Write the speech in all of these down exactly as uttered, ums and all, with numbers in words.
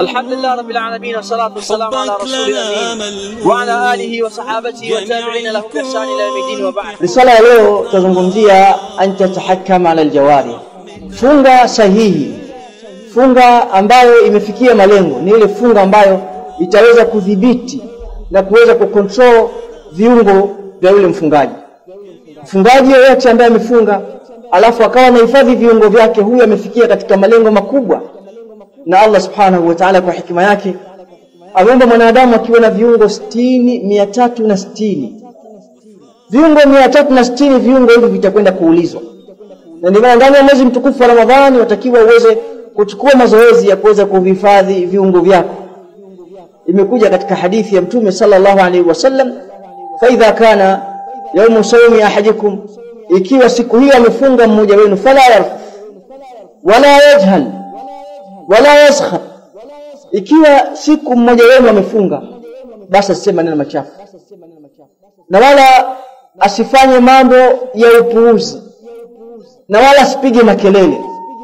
الحمد لله رب العالمين والصلاة والسلام على رسول الأمين وعلى آله وصحابته والتابعين له بإحسان إلى يوم الدين وبعد. Risala ya leo tuzungumzia anta tahakam ala aljawari. Funga sahihi, funga ambayo imefikia malengo, ni ile funga ambayo itaweza kudhibiti na kuweza kucontrol viungo vya yule mfungaji. Mfungaji yeyote ambaye amefunga alafu akawa anahifadhi viungo vyake, huyu amefikia katika malengo makubwa. Na Allah subhanahu wa ta'ala kwa hikima yake ameumba mwanadamu akiwa na viungo sitini, mia tatu na sitini. Viungo mia tatu na sitini, viungo hivi vitakwenda kuulizwa. Na ndio maana ndani ya mwezi mtukufu wa Ramadhani watakiwa uweze kuchukua mazoezi ya kuweza kuhifadhi viungo vyako. Imekuja katika hadithi ya Mtume sallallahu alaihi wasallam, fa idha kana yawmu sawmi ahadikum, ikiwa siku hiyo amefunga mmoja wenu, fala yarf wala yajhal wala yaskhab, ikiwa siku mmoja wenu amefunga basi aseme maneno machafu na wala asifanye mambo ya upuuzi na wala asipige makelele.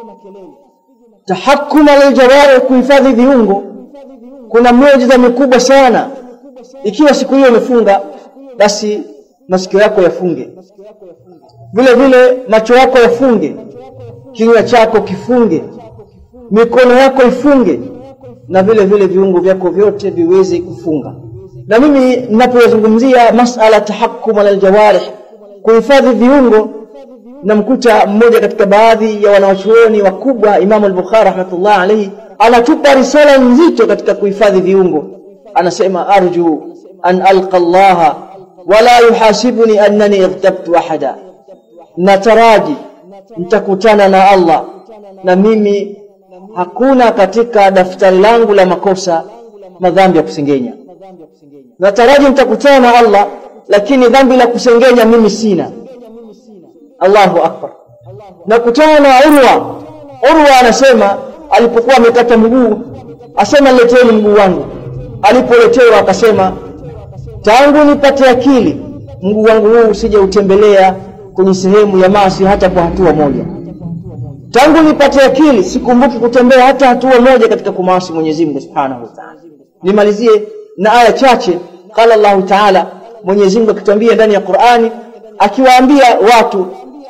Tahakkum al-jawari, kuhifadhi viungo, kuna muujiza mkubwa sana. Ikiwa siku hiyo umefunga, basi masikio yako yafunge, vile vile macho yako yafunge, kinywa chako kifunge, mikono yako ifunge, na vile vile viungo vyako vyote viweze kufunga. Na mimi ninapozungumzia masala tahakkum al-jawarih, kuhifadhi viungo, namkuta mmoja katika baadhi ya wanawachuoni wakubwa, Imam al-Bukhari rahmatullah alayhi, anatupa risala nzito katika kuhifadhi viungo. Anasema arju an alqa Allah wala yuhasibuni annani irtabtu ahada, nataraji nitakutana na Allah na mimi hakuna katika daftari langu la makosa madhambi ya kusengenya. Nataraji nitakutana na Allah, lakini dhambi la kusengenya mimi sina. Allahu akbar. Nakutana na Urwa. Urwa anasema alipokuwa amekata mguu, asema leteni mguu wangu. Alipoletewa akasema, tangu nipate akili mguu wangu huu usije utembelea kwenye sehemu ya maasi hata kwa hatua moja. Tangu nipate akili sikumbuki kutembea hata hatua moja katika kumasi Mwenyezi Mungu Subhanahu wa Ta'ala. Nimalizie na aya chache. Qala Allah Ta'ala, Mwenyezi Mungu akituambia ndani ya Qur'ani, akiwaambia watu,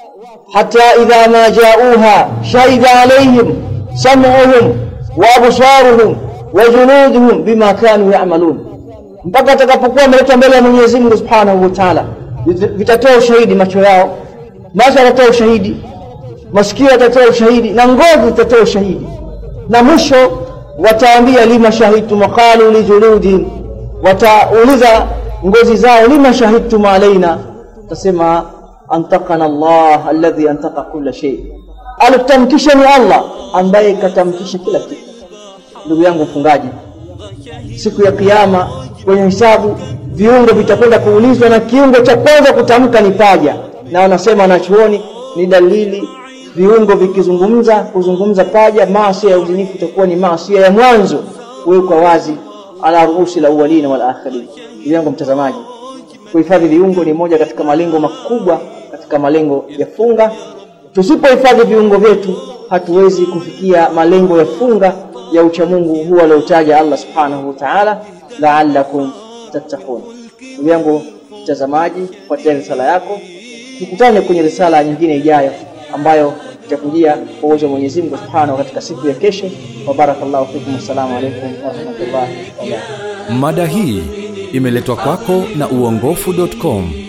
hata idha ma ja'uha shahida alayhim sam'uhum wa absaruhum wa juluduhum bima kanu ya'malun, mpaka atakapokuwa wameleta mbele ya Mwenyezi Mungu Subhanahu wa Ta'ala, vitatoa ushahidi macho yao, macho yatatoa ushahidi, masikio yatatoa ushahidi, na ngozi zitatoa ushahidi. Na mwisho wataambia lima shahidtum, qalu li juludihim, watauliza ngozi zao, lima shahidtum alaina, tasema antaqana Allah alladhi antaqa kulla shay. Alitamkisha ni Allah ambaye katamkisha kila kitu. Ndugu yangu mfungaji, siku ya kiyama kwenye hisabu viungo vitakwenda kuulizwa, na kiungo cha kwanza kutamka ni paja. Na wanasema wanachuoni ni dalili, viungo vikizungumza, kuzungumza paja, maasi ya uzinifu itakuwa ni maasi ya mwanzo kuwekwa wazi ala ruusi la awwalina wal akhirin. Ndugu yangu mtazamaji, kuhifadhi viungo ni moja katika malengo makubwa katika malengo ya funga. Tusipohifadhi viungo vyetu hatuwezi kufikia malengo ya funga ya uchamungu huwa aliotaja Allah Subhanahu wa Ta'ala, la'allakum tattaqun. Ndugu yangu mtazamaji, fuatia risala yako, tukutane kwenye risala nyingine ijayo ambayo itakujia kwa uwezo wa Mwenyezi Mungu Subhanahu katika siku ya kesho. Wa barakallahu fikum. Assalamu alaykum wa rahmatullahi wa barakatuh. Mada hii imeletwa kwako na uongofu dot com.